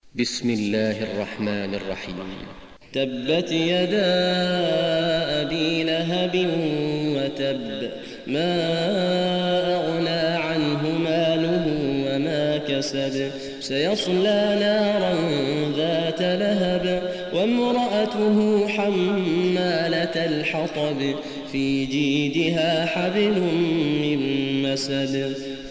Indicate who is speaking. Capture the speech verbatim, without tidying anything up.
Speaker 1: بسم الله الرحمن الرحيم.
Speaker 2: تبت يدا أبي لهب وتب، ما أغنى عنه ماله وما كسب، سيصلى نارا ذات لهب وامرأته حمالة الحطب، في جيدها حبل من مسد،